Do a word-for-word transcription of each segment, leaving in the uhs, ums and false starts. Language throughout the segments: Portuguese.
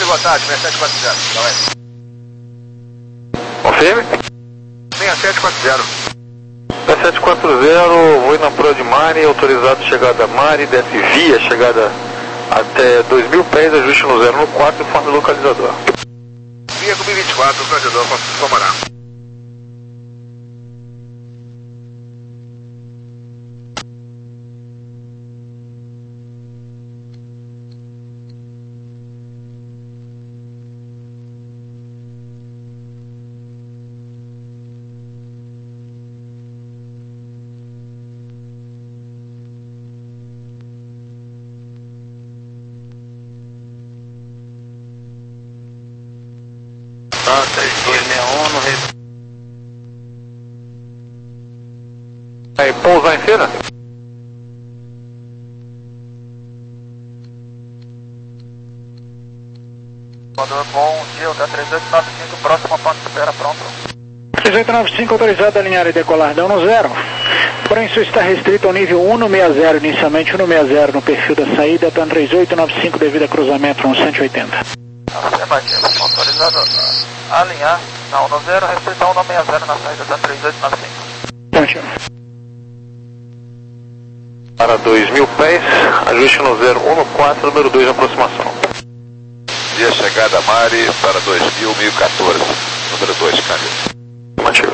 boa tarde, seis sete quatro zero. Galera. Confirme? seis sete quatro zero. seis sete quatro zero, vou na Proa de Mari, autorizado chegada a Mari, desce via, chegada até dois mil pés, ajuste no zero no quatro, informe o localizador. Via com vinte e quatro, localizador, informará. três dois seis um no Rio. Aí, pousar em cena? Bom dia, o T três oito nove cinco, próximo ponto de espera, pronto. três oito nove cinco autorizado a alinhar e decolar dão no zero. Porém, isso está restrito ao nível cento e sessenta, inicialmente cento e sessenta no perfil da saída, TAM três oito nove cinco devido a cruzamento no cento e oitenta. Afirmativo, autorizado a alinhar, não, no zero, restrito ao cento e sessenta na saída da três oito nove cinco. Positivo. Para dois mil pés, ajuste no zero um no quatro, número dois, aproximação. Via chegada a Mari para dois mil, mil e quatorze, número dois, câmbio. Mantido.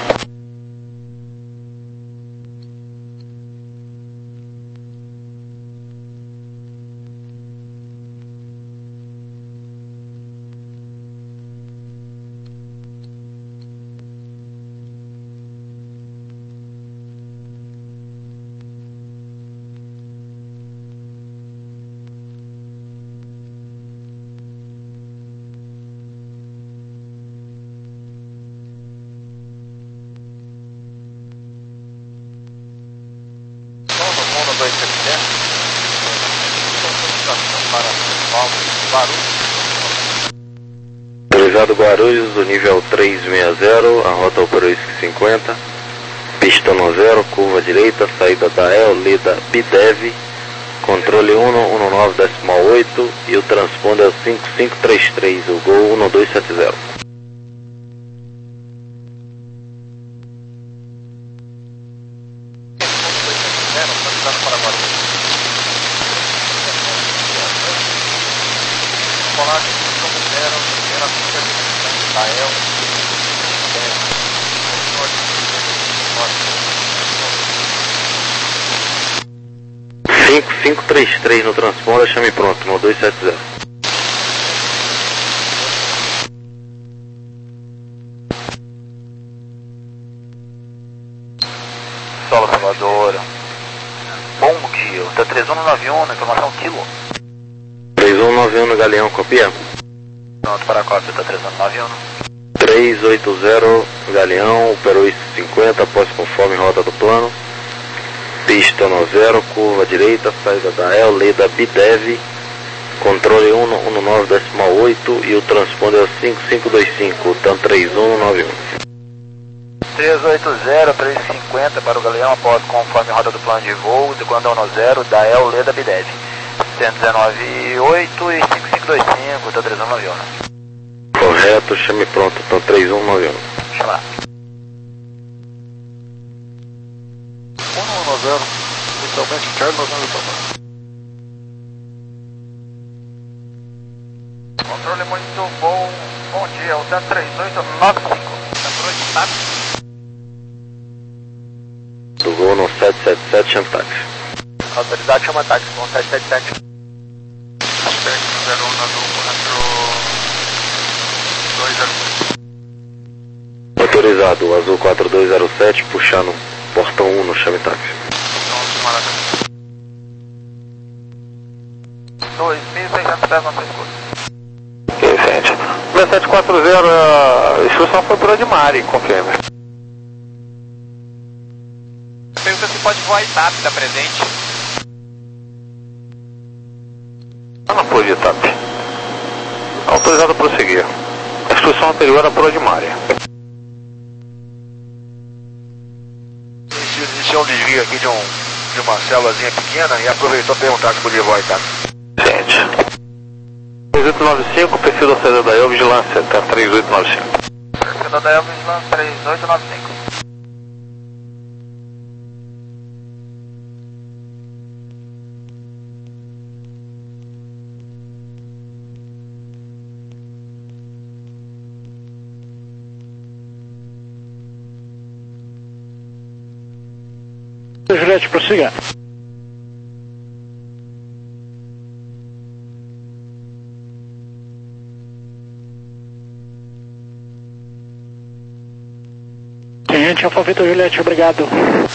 Autorizado Guarulhos, do nível trezentos e sessenta, a rota Operoisc cinquenta, pista no zero, curva direita, saída da E L, lida B D E V, controle um um nove decimal oito e o transponder é o cinco cinco três três, o Gol um dois sete zero. cinco cinco três três no transponder, chame pronto, no dois sete zero. Solo Salvador. Bom dia, o T três um nove um, na informação quilo. três um nove um no Galeão, copia? Pronto para a cópia, T três um nove um. três oito zero, Galeão, Operoisc cinquenta, após conforme rota do plano. Pista no zero, curva direita, saída da E L, lida B D E V, controle um um nove decimal oito e o transponder é o cinco cinco dois cinco, TAM três um nove um. três oito zero, três cinquenta para o Galeão, após conforme rota do plano de voo, de quando no zero, da E L, lida B D E V, cento e dezenove oito e cinco cinco dois cinco, TAM três um nove um. Correto, chame pronto, TAM três um nove um. Chamar. um um zero, inicialmente interno, novembro total. Controle muito bom, bom dia, o TAM três oito nove cinco, controle de táxi. Do Gol no sete sete sete, chame táxi. Autoridade chama táxi, com sete sete sete. Aspecto zero um na quatro dois zero sete. Autorizado, Azul quatro dois zero sete, puxando portão um no chame táxi. dois mil e seiscentos pés na sua escuta. Ok, gente. seis sete quatro zero, a instrução foi por Mari, confirme. Pergunta se pode voar I T A P da presente. Eu não pude I T A P. Autorizado a prosseguir. A instrução anterior era por Mari. Iniciou um desvio aqui de, um, de uma célulazinha pequena e aproveitou perguntar se podia voar I T A P. Gente. oito nove cinco, perfil da saída da E L, vigilância, tá três oito nove cinco. Perfil da E L, vigilância três oito nove cinco. Juliette, prossiga. Tenente Alfa Vitor Juliette, obrigado.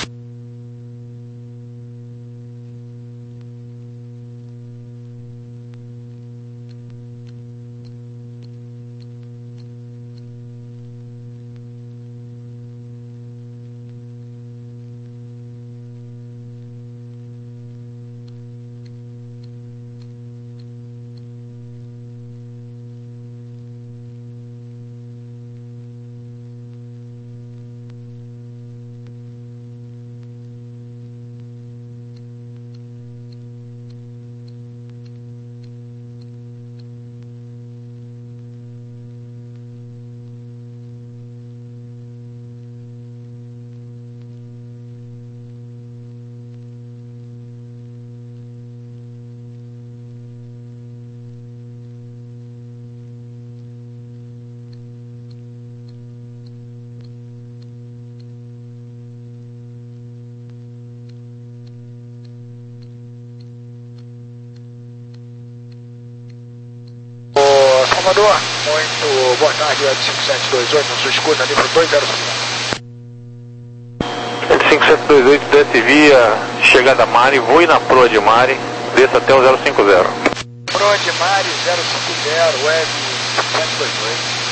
Salvador, muito boa tarde, L cinco sete dois oito, na sua escuta, nível dois zero cinco. L cinco sete dois oito, desce via chegada Mari, voe na proa de Mari, desça até o zero cinco zero. Proa de Mari, zero cinco zero, web cinco sete dois oito.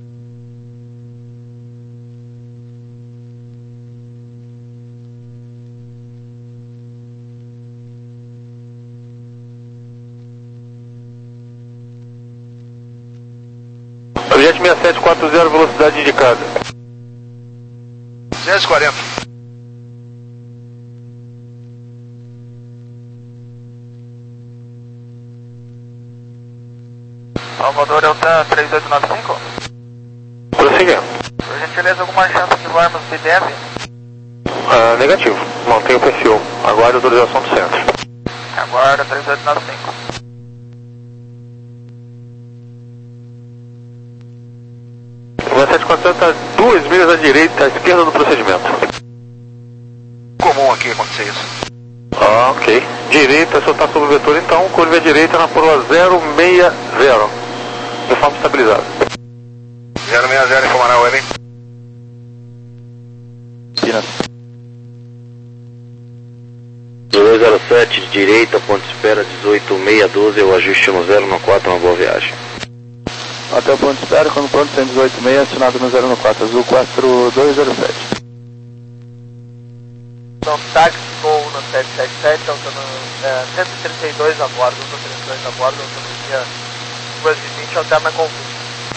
Jet seis sete quatro zero, velocidade indicada. duzentos e quarenta. Salvador, Eltan três oito nove cinco. Prosseguindo. Por gentileza, alguma chance de voarmos B D F? Ah, negativo, mantenha o perfil. Aguarde a autorização do centro. Aguarda três oito nove cinco. sete quatro zero está duas milhas à direita, à esquerda do procedimento. Comum aqui acontecer isso. Ah, ok. Direita, soltar sobre o vetor, então, curva à direita na proa zero seis zero. De forma estabilizada. zero seis zero, informará o web. dois zero sete, direita, ponto de espera dezoito seis um dois, o ajuste no zero no quatro, uma boa viagem. Até o ponto de espera, quando pronto, cento e dezoito seis, assinado no zero no quatro, azul quatro dois zero sete. Então, táxi, voo no sete sete sete, é, cento e trinta e dois a bordo, cento e trinta e dois a bordo, autonomia duas e vinte, alterna convite.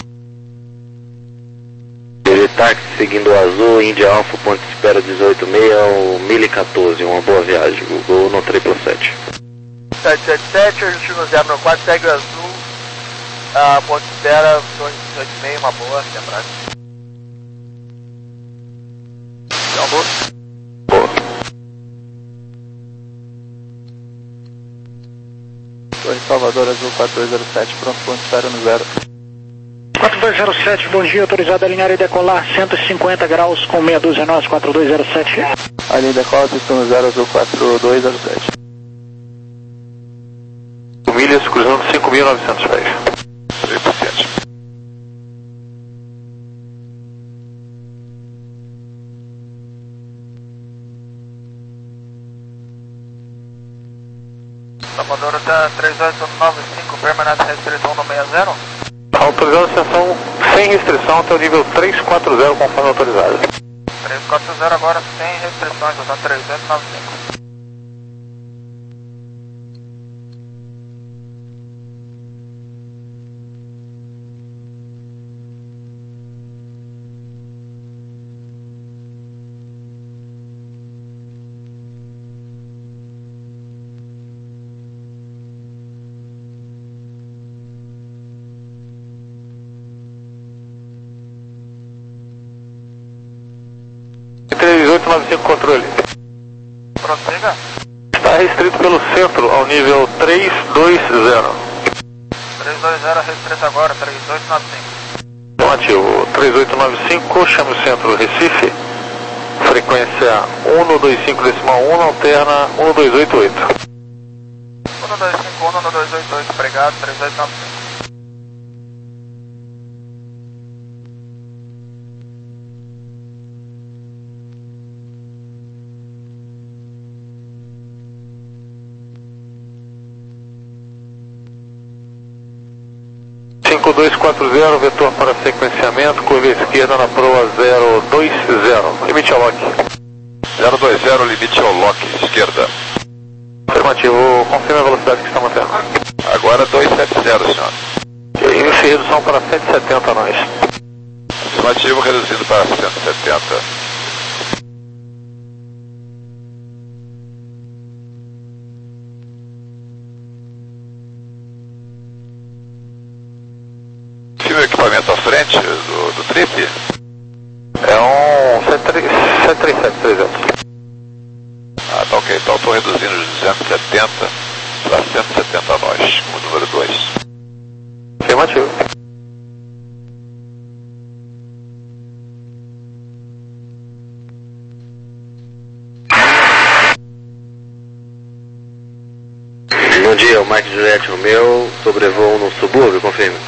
Táxi seguindo o azul, Índia Alfa, ponto de espera dezoito seis, o mil e quatorze, uma boa viagem, Google no triplo sete. sete sete sete, ajuste no zero no quatro, segue o azul, a ponto de espera, torre dezoito seis, uma boa, até a prática. Então, boa. Boa. Torre Salvador, azul quatro dois zero sete, pronto, ponto de espera no zero. quatro dois zero sete, bom dia, autorizado a alinhar e decolar cento e cinquenta graus com meia dúzia nós, quatro dois zero sete. Alinha e decola, pistão no zero, azul quatro dois zero sete. Milhas cruzando cinco mil e novecentos pés. triplo sete. Salvador, Eltan três oito nove cinco, permanente restrição no sessenta. Autorizando a ascensão sem restrição até o nível trezentos e quarenta, conforme autorizado. trezentos e quarenta agora sem restrições, Eltan três oito nove cinco. noventa e cinco controle. Prossiga. Está restrito pelo centro ao nível trezentos e vinte. trezentos e vinte, restrito agora, três oito nove cinco. Então ativo, três oito nove cinco, chame o centro Recife. Frequência um dois cinco decimal um, alterna um dois oito oito. um dois cinco um, um dois oito oito, obrigado, três oito nove cinco. cinco dois quatro zero, vetor para sequenciamento, curva esquerda na proa zero dois zero, limite ao lock. zero dois zero, limite ao lock, esquerda. Afirmativo, confirme a velocidade que está mantendo. Agora doiscentos e setenta, senhor. Inicio e redução para cento e setenta nós. Afirmativo, reduzindo para cento e setenta. O equipamento à frente do, do trip? É um sete três sete trezentos. Ah, tá ok. Então estou reduzindo de duzentos e setenta para cento e setenta nós, com o número dois. Afirmativo. Bom dia, o Mike Juliette Romeu, sobrevoo no subúrbio, confirme.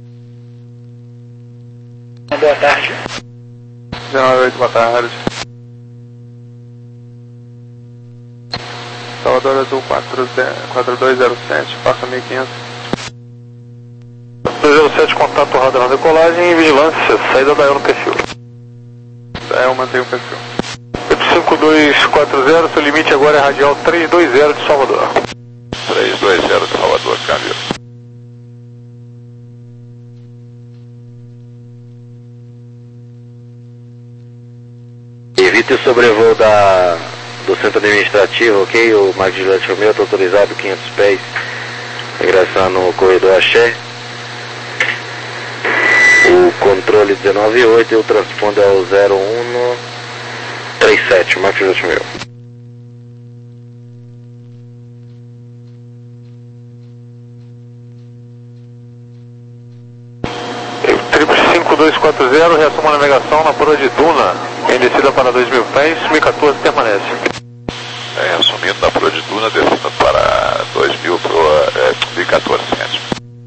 Boa tarde. dezenove oito, boa tarde. Salvador Azul quatro dois zero sete, passa mil e quinhentos. dois zero sete, contato radar na decolagem e vigilância, saída da E L no perfil. Da E L mantém o perfil. oito cinco dois quatro zero, seu limite agora é radial trezentos e vinte de Salvador. trezentos e vinte de Salvador, câmbio. Evite o sobrevoo da, do centro administrativo, ok? O Mike Juliette Romeu está autorizado quinhentos pés, ingressando no corredor Axé. O controle dezenove oito e o transponder ao zero um três sete, Mike Juliette Romeu. cinco dois quatro zero, reassuma a navegação na proa de Duna, em descida para dois mil pés, mil e quatorze permanece. É, assumindo na proa de Duna, descendo para dois mil, proa é, mil e quatorze centímetros.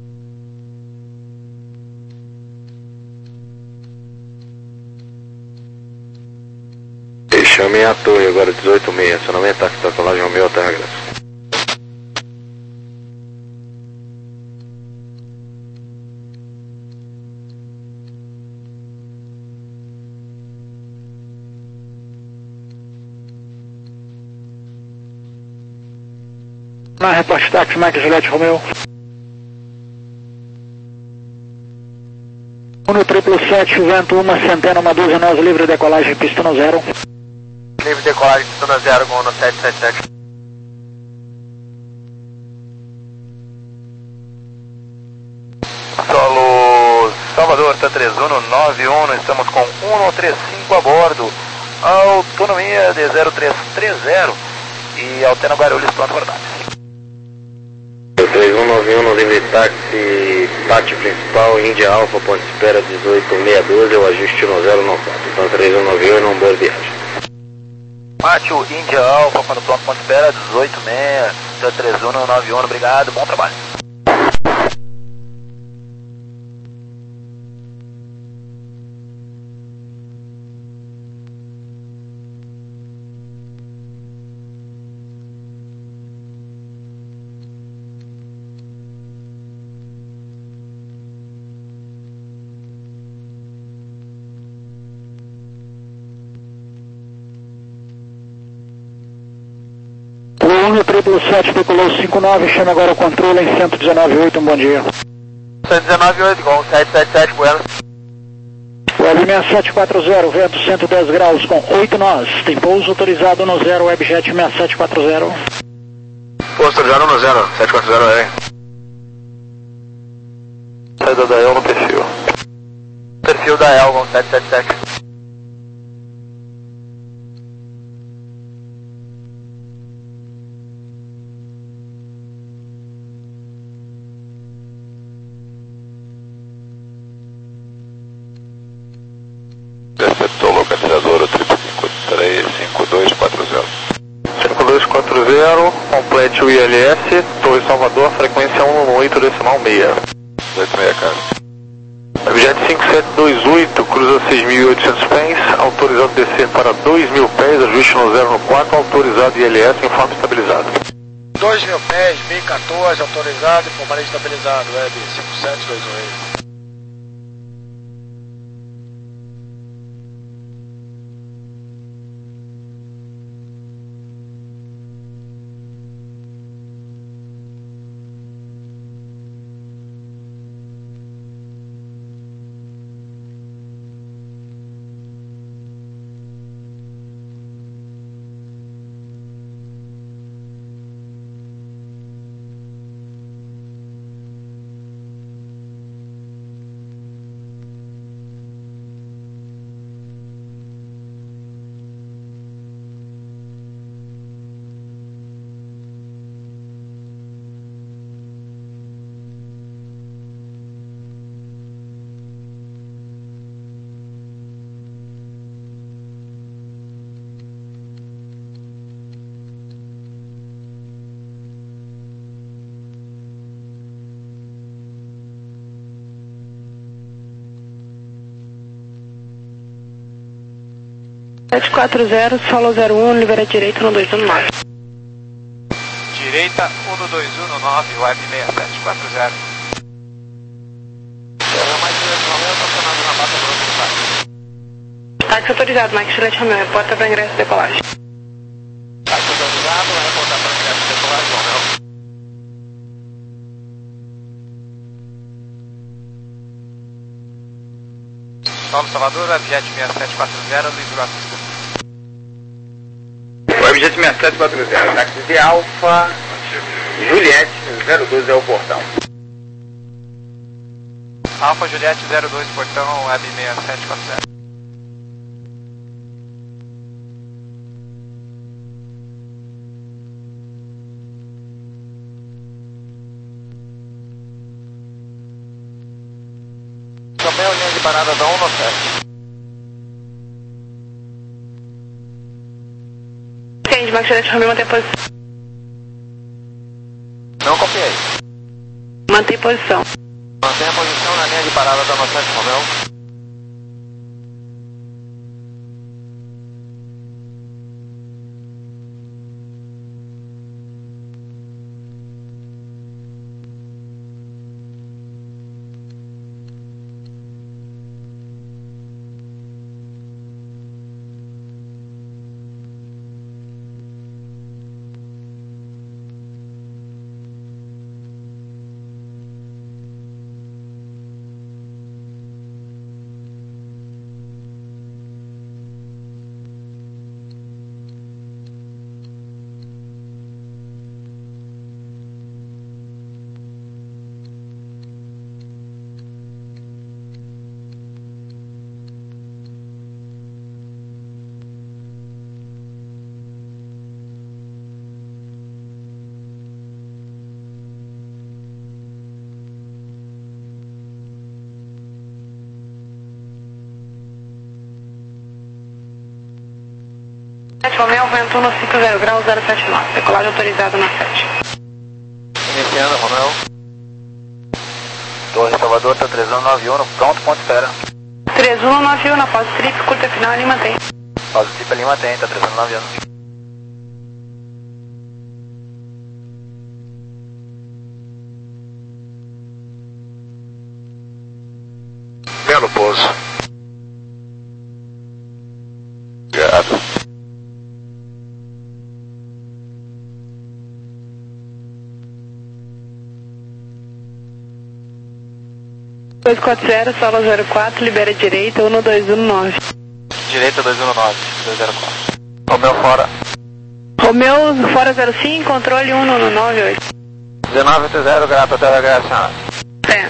Chame a torre agora, dezoito seis, acionamento táxi da colagem Romeu, Terra Grande. Na reporte táxi, Mike Juliette Romeu. um triplo sete, vento uma centena, uma dúzia, nós livre decolagem, pista no zero. Livre decolagem, pista no zero, com no sete sete sete. Solo Salvador, T três um nove um, estamos com um três cinco a bordo. Autonomia de zero três três zero e Altena Guarulhos, pronto para táxi. três um nove um no livre táxi, pátio principal, Índia Alfa, ponte espera dezoito seis um dois, o ajuste no zero nove quatro, então três um nove um, não boa viagem. Pátio Índia Alfa, para o pronto, ponte espera dezoito seis, três um nove um, obrigado, bom trabalho. um triplo sete, decolou cinco nove, chama agora o controle em cento e dezenove oito, um bom dia. cento e dezenove oito, com sete sete sete, Buenos. Web seis sete quatro zero, vento cento e dez graus com oito nós. Tem pouso autorizado no zero, Webjet seis sete quatro zero. Pouso autorizado no zero, sete quatro zero, é. Saída da E L no perfil. Perfil da E L com sete sete sete. oito I L S, Torre Salvador, frequência um um oito decimal seis. oito seis, cara. Jet cinco sete dois oito, cruza seis mil e oitocentos pés, autorizado descer para dois mil pés, ajuste no zero no quatro, autorizado I L S, informe estabilizado. dois mil pés, mil e quatorze, autorizado, informarei estabilizado, Web cinco sete dois oito. sete quatro zero, solo zero um, libera direita um dois um nove. Direita um dois um nove, web seis sete quatro zero. Chama mais direção, estacionado na Mata Grossa do Vale. Táxi autorizado, Mike Juliette Romeo, reporta para ingresso e decolagem. Táxi autorizado, vai reportar para ingresso e decolagem, Romeo. Solo Salvador, Webjet seis sete quatro zero, livre assistência. Webjet seis sete quatro zero, táxi de Alfa, Juliette zero dois é o portão. Alfa Juliette zero dois, portão, Web seis sete quatro zero. Romeo, linha de parada da um sete. Entende, Mike Juliette Romeo, mantém a posição. Não copiei. Mantém posição. Mantenha a posição na linha de parada da um sete, Romeo. Romeo, vento no cinco zero graus, zero sete nove, decolagem autorizada na sete. Iniciando, Romeo. Torre Salvador, tá três um nove um, pronto, ponto espera. três um nove um, na pausa trip, curta final, Lima tem. Pausa trip, Lima tem, tá três um nove um. Belo pouso. Obrigado. dois quatro zero, solo zero quatro, libera direita, um dois um nove. Direita dois um nove, dois zero quatro. Romeo fora. Romeo fora zero cinco, controle um nove oito. dezenove oito zero, grato até a regresso. É.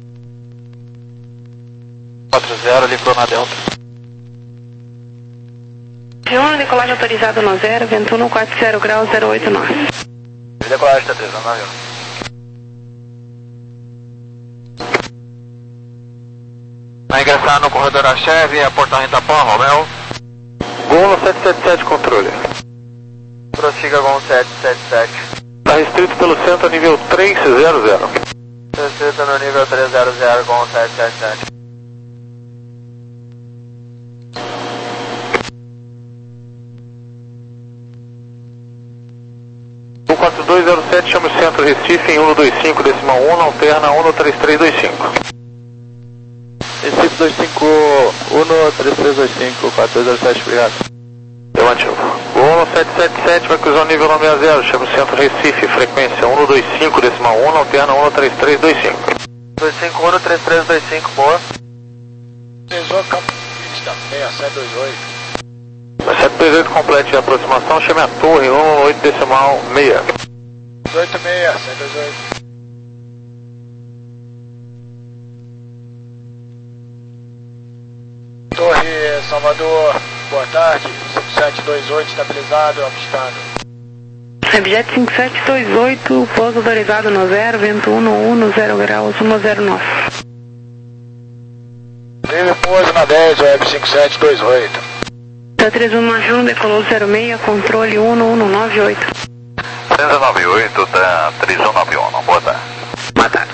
quatro zero, livrou na Delta. G um, decolagem autorizada no zero, vento um quatro zero graus, zero oito nove. Decolagem tá três um nove um. Vai ingressar no corredor Axé, via Portão Itapó, Romeo. Gol no sete sete sete, controle. Prossiga com sete sete sete. Tá Está restrito pelo centro a nível trezentos. Restrito no nível trezentos com sete sete sete. O quatro dois zero sete chama o centro Recife em cento e vinte e cinco decimal um, alterna cento e trinta e três vinte e cinco. Recife dois cinco um, trinta e três vinte e cinco, quatro dois zero sete, obrigado. Afirmativo. O sete sete sete vai cruzar o nível nove zero, chama o centro Recife, frequência cento e vinte e cinco decimal um, alterna cento e trinta e três vinte e cinco. dois cinco um, trinta e três vinte e cinco, boa. dezoito, campo pista, seis sete dois oito. sete dois oito complete a aproximação, chame a torre cento e oito decimal seis. dezoito seis, sete dois oito. Torre Salvador, boa tarde, cinco sete dois oito estabilizado, avistado. Objet cinco sete dois oito, pouso autorizado no zero, vento um um, zero graus, um zero nove. Teve pouso na dez, web cinco sete dois oito. Tá três um mais um, decolou zero seis, controle um um nove oito. César nove oito, tá três um nove um, boa tarde. Boa tarde.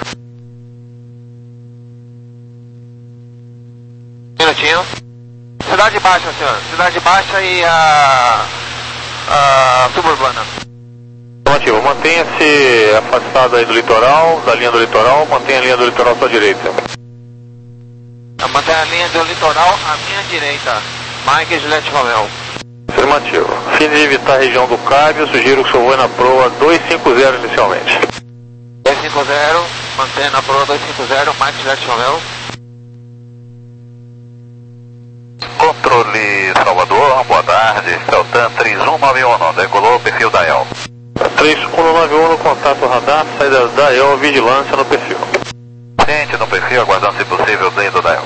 Minutinho. Cidade Baixa, senhor. Cidade Baixa e a, a suburbana. Afirmativo. Mantenha-se afastado aí do litoral, da linha do litoral, mantenha a linha do litoral à sua direita. Mantenha a linha do litoral à minha direita. Mike Juliette Romeo. Afirmativo. Fim de evitar a região do Cábio, sugiro que o senhor voe na proa duzentos e cinquenta inicialmente. duzentos e cinquenta, mantenha na proa duzentos e cinquenta, Mike Juliette Romeo. Controle Salvador, boa tarde. Celtan três um nove um, decolou o perfil da E L. três um nove um, contato radar, saída da E L, vigilância no perfil. Gente no perfil, aguardando se possível dentro da E L.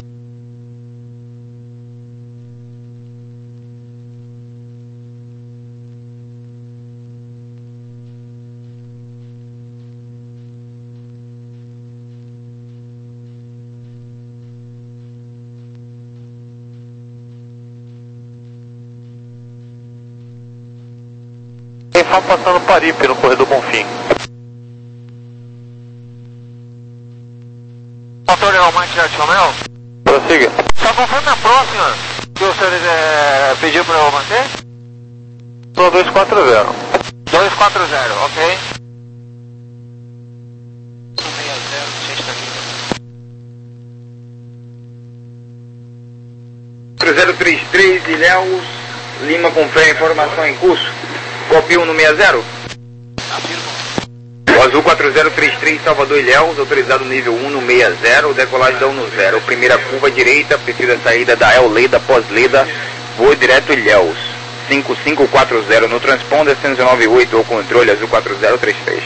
Quem está passando Paripe no corredor Bonfim. Motor é o Mike Juliette Romeo. Prossiga. Só confirme a proa, senhor. Que o senhor é, pediu para eu manter? Proa duzentos e quarenta. duzentos e quarenta, ok. Cruzeiro trinta e três, Ilhéus, Lima confere informação em curso. Copia um no sessenta. O Azul quatro zero três três, Salvador Ilhéus, autorizado nível um no sessenta, decolagem da um no zero, primeira curva direita, precisa saída da El Leda, pós-Leda, voo direto Ilhéus, cinco cinco quatro zero no transponder, cento e noventa e oito, o controle Azul quatro zero três três.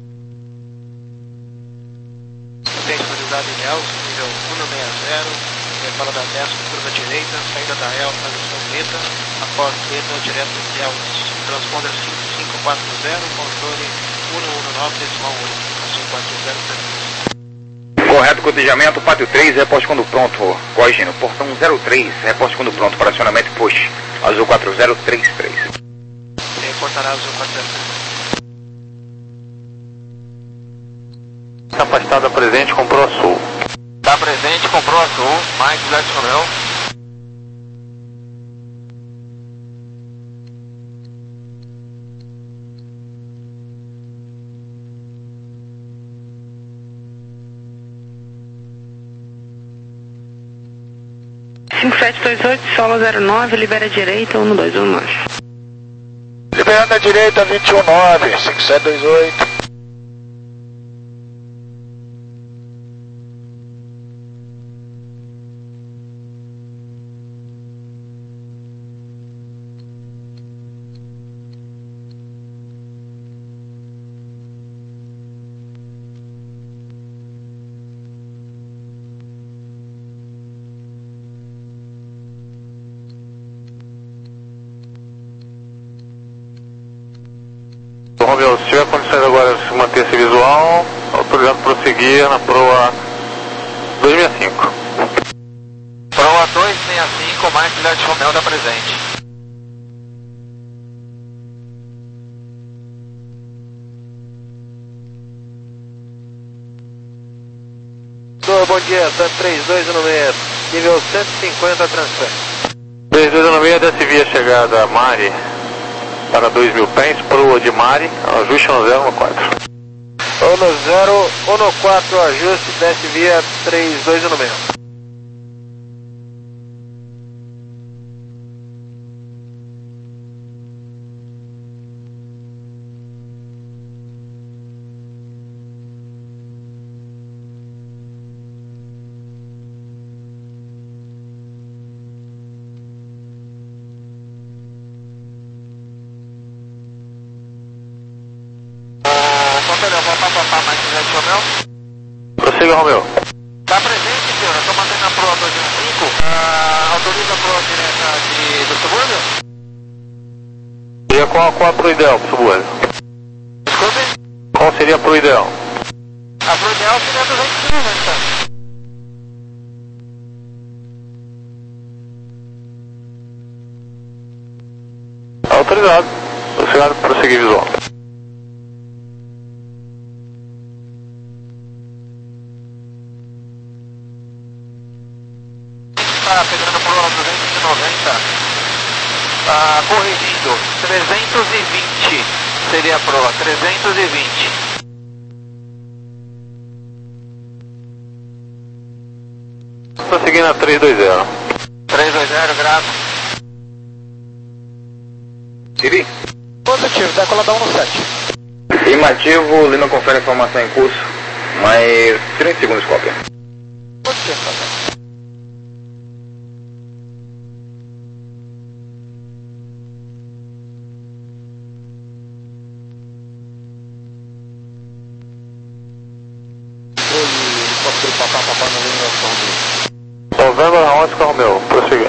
Autorizado Ilhéus, nível um no sessenta, fala da dez, curva direita, saída da El, posição Leda, após Leda, direto Ilhéus, transponder cinco cinco quatro zero, controle um um nove decimal oito, Azul quatro zero três três. Correto cotejamento, pátio três, reposte quando pronto, corrigindo, portão zero três, reposte quando pronto, para acionamento e push, Azul quatro zero três três. Reportará Azul quatro zero três três. Afastada presente com proa sul. Está presente com proa sul, Mike Juliette Romeo. cinco sete dois oito, solo zero nove, libera a direita, um dois um nove. Liberando a direita, vinte e um nove, cinco sete dois oito. Romeu, se tiver condições agora de se manter esse visual, autorizado a prosseguir na proa duzentos e sessenta e cinco. Proa duzentos e sessenta e cinco, Mike Juliette Romeo da presente. Oi, bom dia, tá três dois um seis, nível cento e cinquenta, transfer. três dois um seis, desce via chegada Mari para dois mil pés, proa de Mari, ajuste no zero no quatro. um zero, um quatro, ajuste, desce via três dois um seis. Prossiga, Romeu. Está presente, senhor. Eu estou mantendo a proa dois um cinco. Ah, autoriza a proa direta de, do subúrbio? E qual, qual a proa ideal para o subúrbio? Desculpe? Qual seria a proa ideal? A proa ideal seria duzentos e cinquenta. Autorizado. Prossiga, prosseguir visual. Tá pegando proa duzentos e noventa. Tá corrigindo. trezentos e vinte seria a proa. trezentos e vinte. Prosseguindo a três dois zero. três dois zero, graças. Siri? Positivo, decola da um no sete. Afirmativo, Lima confere a informação em curso, mais trinta segundos cópia. Positivo, tá bem. Novembro, Oscar, Romeu. Prossiga.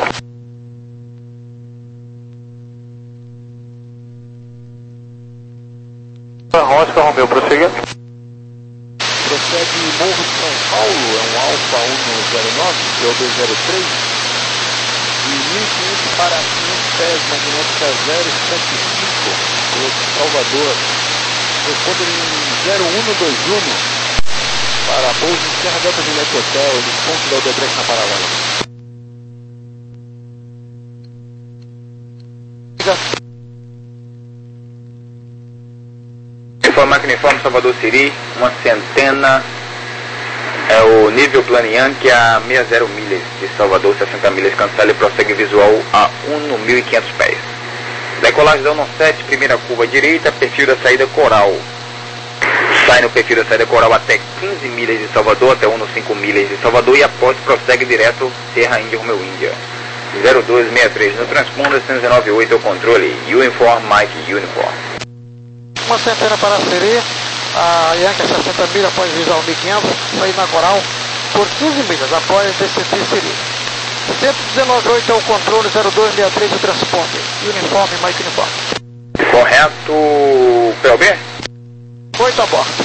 Oscar, Romeu. Prossiga. Prossegue Morro de São Paulo, é um Alfa um zero nove, P O dois zero três, e mil e quinhentos para quinhentos pés, magnética zero sete cinco, Salvador. Responde em zero um dois um. Para pouso em Serra Delta Juliette Hotel, eles pontos da Odebrecht na paralela. Informar que uniforme Salvador Siri, uma centena, é o nível Planian, que é a sessenta milhas de Salvador, sessenta milhas, cancela e prossegue visual a um no mil e quinhentos pés. Decolagem da um sete, primeira curva direita, perfil da saída Coral. Sai no perfil da saída Coral até quinze milhas de Salvador, até um no cinco milhas de Salvador, e após prossegue direto Serra Índia, Romeu Índia. zero dois seis três no transponder, cento e dezenove oito é o controle, Uniform, Mike, Uniform. Uma centena para a Siri, a Yankee sessenta milhas após visual mil e quinhentos, sair na Coral por quinze milhas após descer Siri. cento e dezenove oito é o controle, zero dois seis três o transponder, Uniform, Mike, Uniform. Correto, P O B? oito a bordo.